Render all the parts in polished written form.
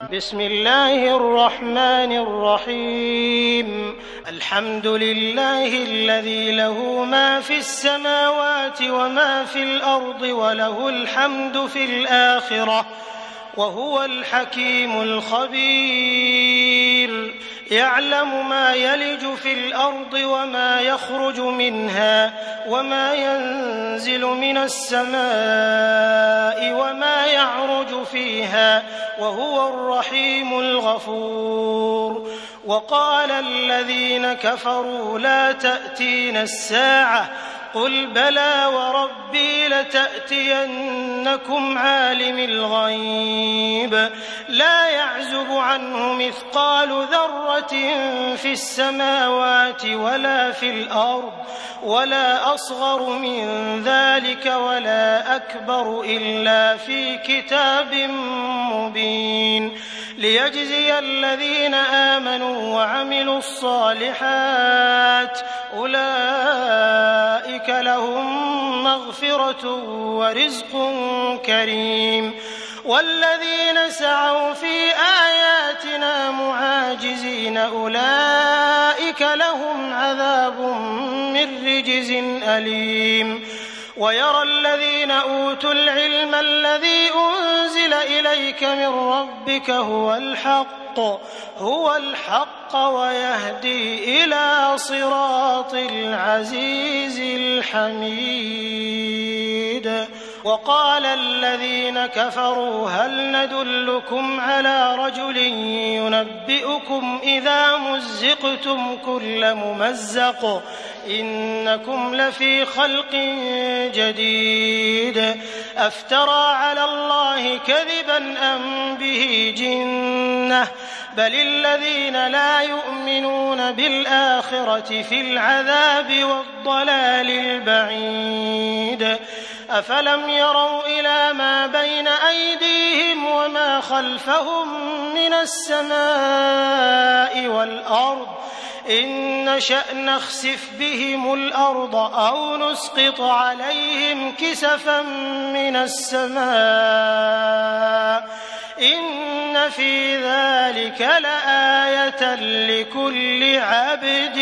بسم الله الرحمن الرحيم. الحمد لله الذي له ما في السماوات وما في الأرض وله الحمد في الآخرة وهو الحكيم الخبير. يعلم ما يلج في الأرض وما يخرج منها وما ينزل من السماء وما يعرج فيها وهو الرحيم الغفور. وقال الذين كفروا لا تأتينا الساعة قل بلى وربي لتأتينكم عالم الغيب لا يعزب عنه مثقال ذرة في السماوات ولا في الأرض ولا أصغر من ذلك ولا أكبر إلا في كتاب مبين ليجزي الذين آمنوا وعملوا الصالحات أولئك لهم مغفرة ورزق كريم. والذين سعوا في آياتنا معاجزين أولئك لهم عذاب من رجز أليم. ويرى الذين أوتوا العلم الذي أنزل إليك من ربك هو الحق ويهدي إلى صراط العزيز الحميد. وقال الذين كفروا هل ندلكم على رجل ينبئكم إذا مزقتم كل ممزق إنكم لفي خلق جديد أفترى على الله كذبا أم به جنة بل الذين لا يؤمنون بالآخرة في العذاب والضلال البعيد. أفلم يروا إلى ما بين أيديهم وما خلفهم من السماء والأرض إن نشأ نخسف بهم الأرض أو نسقط عليهم كسفا من السماء إن في ذلك لآية لكل عبد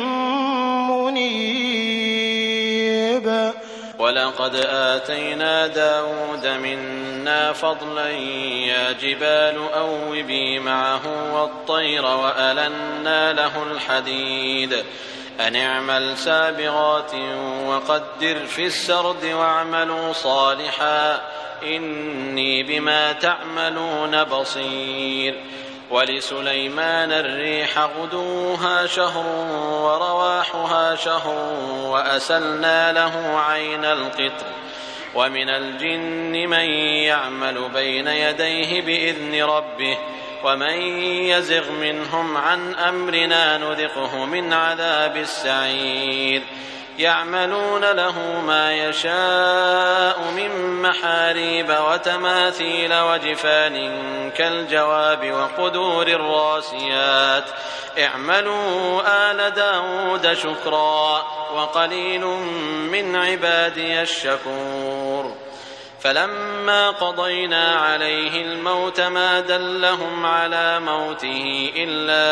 منيب. ولقد آتينا داود منا فضلا يا جبال أوبي معه والطير وألنا له الحديد أن اعمل سابغات وقدر في السرد واعملوا صالحا إني بما تعملون بصير. ولسليمان الريح غدوها شهر ورواحها شهر وأسلنا له عين القطر ومن الجن من يعمل بين يديه بإذن ربه ومن يزغ منهم عن أمرنا نذقه من عذاب السعير. يعملون له ما يشاء من محاريب وتماثيل وجفان كالجواب وقدور الراسيات اعملوا آل داود شكرا وقليل من عبادي الشكور. فلما قضينا عليه الموت ما دلهم على موته إلا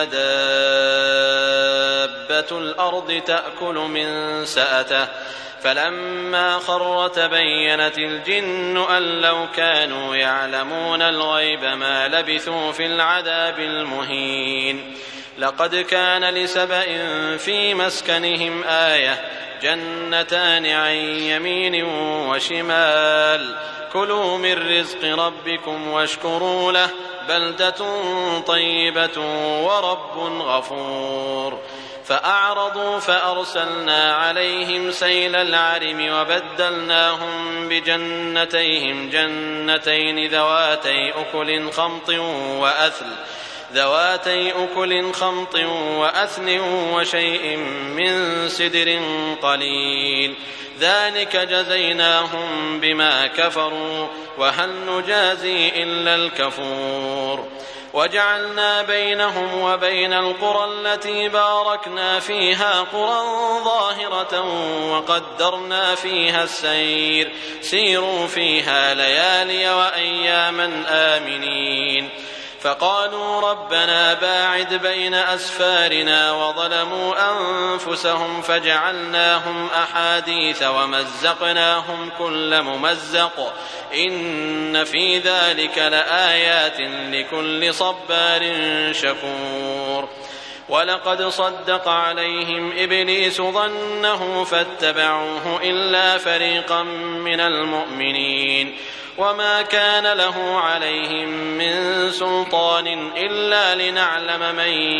دابة الأرض تأكل من سأته فلما خر تبينت الجن أن لو كانوا يعلمون الغيب ما لبثوا في العذاب المهين. لقد كان لسبأ في مسكنهم آية جنتان عن يمين وشمال كلوا من رزق ربكم واشكروا له بلدة طيبة ورب غفور. فأعرضوا فأرسلنا عليهم سيل العرم وبدلناهم بجنتيهم جنتين ذواتي أكل خمط وأثل وشيء من سدر قليل ذلك جزيناهم بما كفروا وهل نجازي إلا الكفور. وجعلنا بينهم وبين القرى التي باركنا فيها قرى ظاهرة وقدرنا فيها السير سيروا فيها ليالي وأياما آمنين. فقالوا ربنا باعد بين أسفارنا وظلموا أنفسهم فجعلناهم أحاديث ومزقناهم كل ممزق إن في ذلك لآيات لكل صبار شكور ولقد صدق عليهم إبليس ظنه فاتبعوه إلا فريقا من المؤمنين وما كان له عليهم من سلطان إلا لنعلم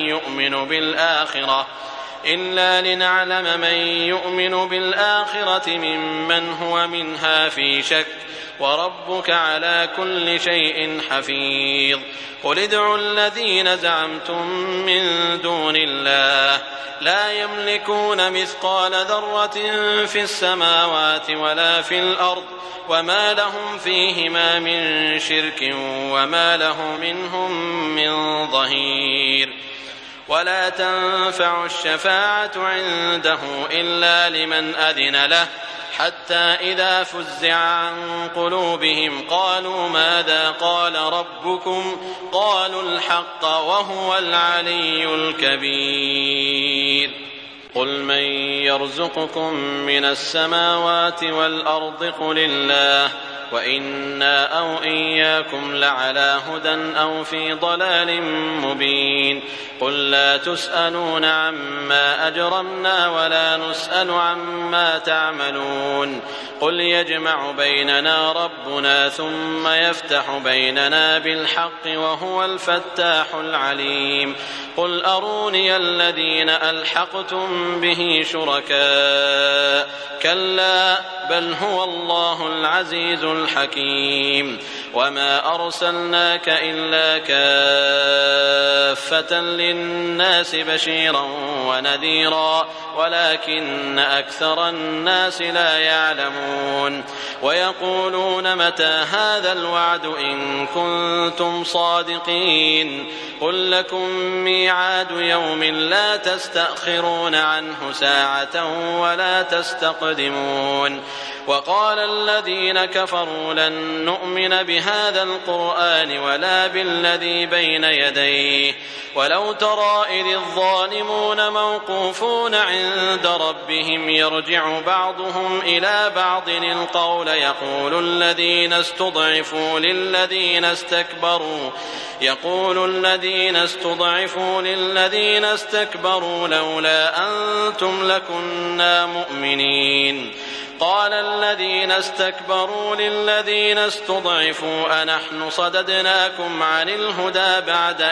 من يؤمن بالآخرة ممن هو منها في شك وربك على كل شيء حفيظ قل ادعوا الذين زعمتم من دون الله لا يملكون مثقال ذرة في السماوات ولا في الأرض وما لهم فيهما من شرك وما له منهم من ظهير ولا تنفع الشفاعة عنده إلا لمن أذن له حتى إذا فزع عن قلوبهم قالوا ماذا قال ربكم قالوا الحق وهو العلي الكبير قل من يرزقكم من السماوات والأرض قل الله وإنا أو إياكم لعلى هدى أو في ضلال مبين قل لا تسألون عما أجرمنا ولا نسأل عما تعملون قل يجمع بيننا ربنا ثم يفتح بيننا بالحق وهو الفتاح العليم قل أروني الذين ألحقتم به شركاء كلا بل هو الله العزيز الحكيم وما أرسلناك إلا كافة للناس بشيرا ونذيرا ولكن أكثر الناس لا يعلمون ويقولون متى هذا الوعد إن كنتم صادقين قل لكم ميعاد يوم لا تستأخرون عنه ساعة ولا تستقدمون وقال الذين كفروا لن نؤمن بهذا القرآن ولا بالذي بين يديه ولو ترى إذ الظالمون موقوفون عند ربهم يرجع بعضهم إلى بعض القول يقول الذين استضعفوا للذين استكبروا لولا أنتم لكنا مؤمنين قال الذين استكبروا للذين استضعفوا أنحن صددناكم عن الهدى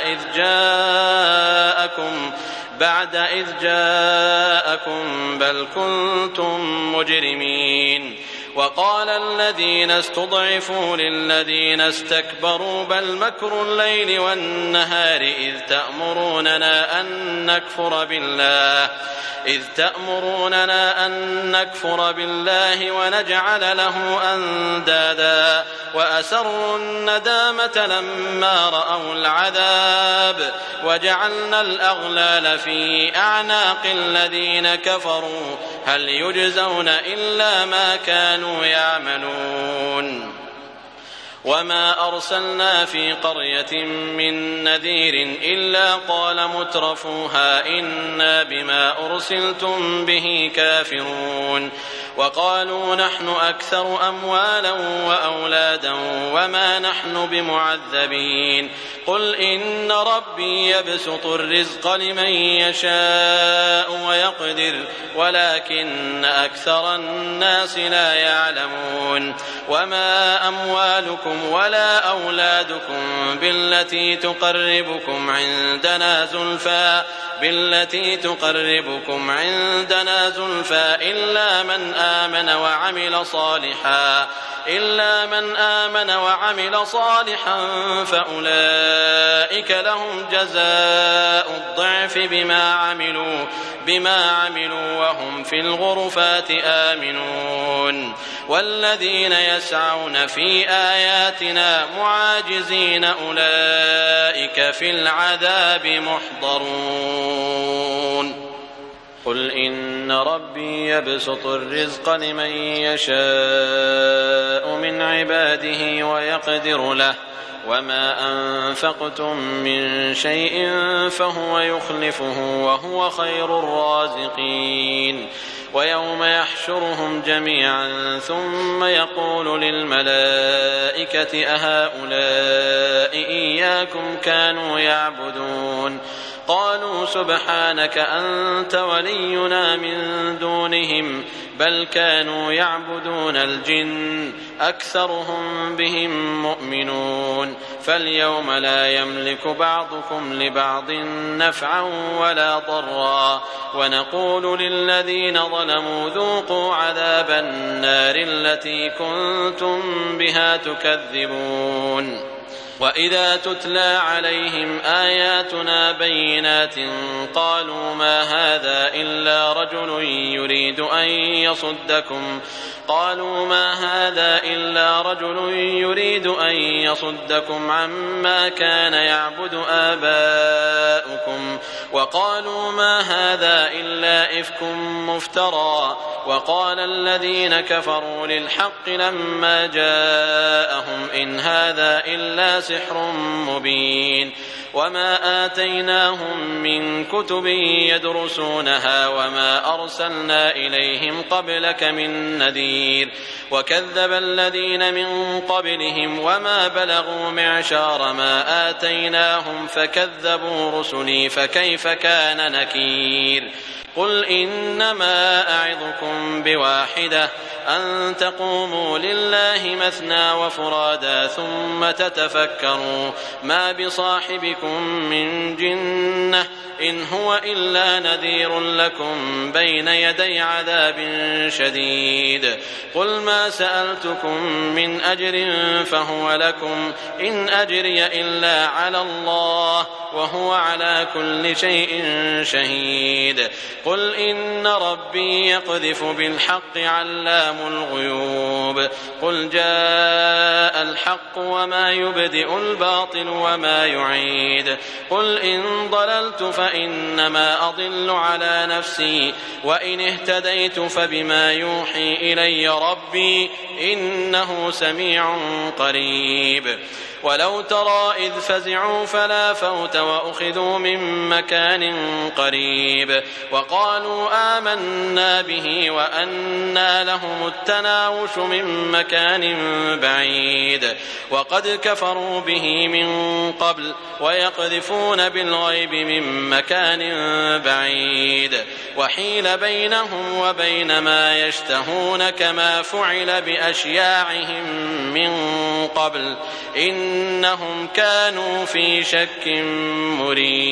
بعد إذ جاءكم بل كنتم مجرمين وقال الذين استضعفوا للذين استكبروا بل مكر الليل والنهار إذ تأمروننا أن نكفر بالله ونجعل له أندادا وأسروا الندامة لما رأوا العذاب وجعلنا الأغلال في أعناق الذين كفروا هل يجزون إلا ما كانوا يعملون وما أرسلنا في قرية من نذير إلا قال مترفوها إنا بما أرسلتم به كافرون وقالوا نحن أكثر أموالا وأولادا وما نحن بمعذبين قل إن ربي يبسط الرزق لمن يشاء ويقدر ولكن أكثر الناس لا يعلمون وما أموالكم ولا أولادكم بالتي تقربكم عندنا زلفى إلا من آمن وعمل صالحا فأولئك لهم جزاء الضعف بما عملوا وهم في الغرفات آمنون والذين يسعون في آياتنا معاجزين أولئك في العذاب محضرون قل إن ربي يبسط الرزق لمن يشاء من عباده ويقدر له وما أنفقتم من شيء فهو يخلفه وهو خير الرازقين ويوم يحشرهم جميعا ثم يقول للملائكة أهؤلاء إياكم كانوا يعبدون قالوا سبحانك أنت ولينا من دونهم بل كانوا يعبدون الجن أكثرهم بهم مؤمنون فاليوم لا يملك بعضكم لبعض نفعا ولا ضرا ونقول للذين ظلموا ذوقوا عذاب النار التي كنتم بها تكذبون وإذا تتلى عليهم آياتنا بينات قالوا ما هذا إلا رجل يريد أن يصدكم عما كان يعبد آباؤكم وقالوا ما هذا إلا إفك مفترى وقال الذين كفروا للحق لما جاءهم إن هذا إلا سحر مبين وما آتيناهم من كتب يدرسونها وما أرسلنا إليهم قبلك من نذير وكذب الذين من قبلهم وما بلغوا معشار ما آتيناهم فكذبوا رسلي فكيف كان نكير قل إنما أعظكم بواحدة أن تقوموا لله مثنى وفرادا ثم تتفكروا ما بصاحبكم من جنة إن هو إلا نذير لكم بين يدي عذاب شديد قل ما سألتكم من أجر فهو لكم إن أجري إلا على الله وهو على كل شيء شهيد قل إن ربي يقذف بالحق علام الغيوب قل جاء الحق وما يبدئ الباطل وما يعيد قل إن ضللت فإنما أضل على نفسي وإن اهتديت فبما يوحي إلي ربي إنه سميع قريب ولو ترى إذ فزعوا فلا فوت وأخذوا من مكان قريب وقالوا آمنا به وأنى لهم التناوش من مكان بعيد وقد كفروا به من قبل ويقذفون بالغيب من مكان بعيد وحيل بينهم وبين ما يشتهون كما فعل بأشياعهم من قبل إنهم كانوا في شك مريب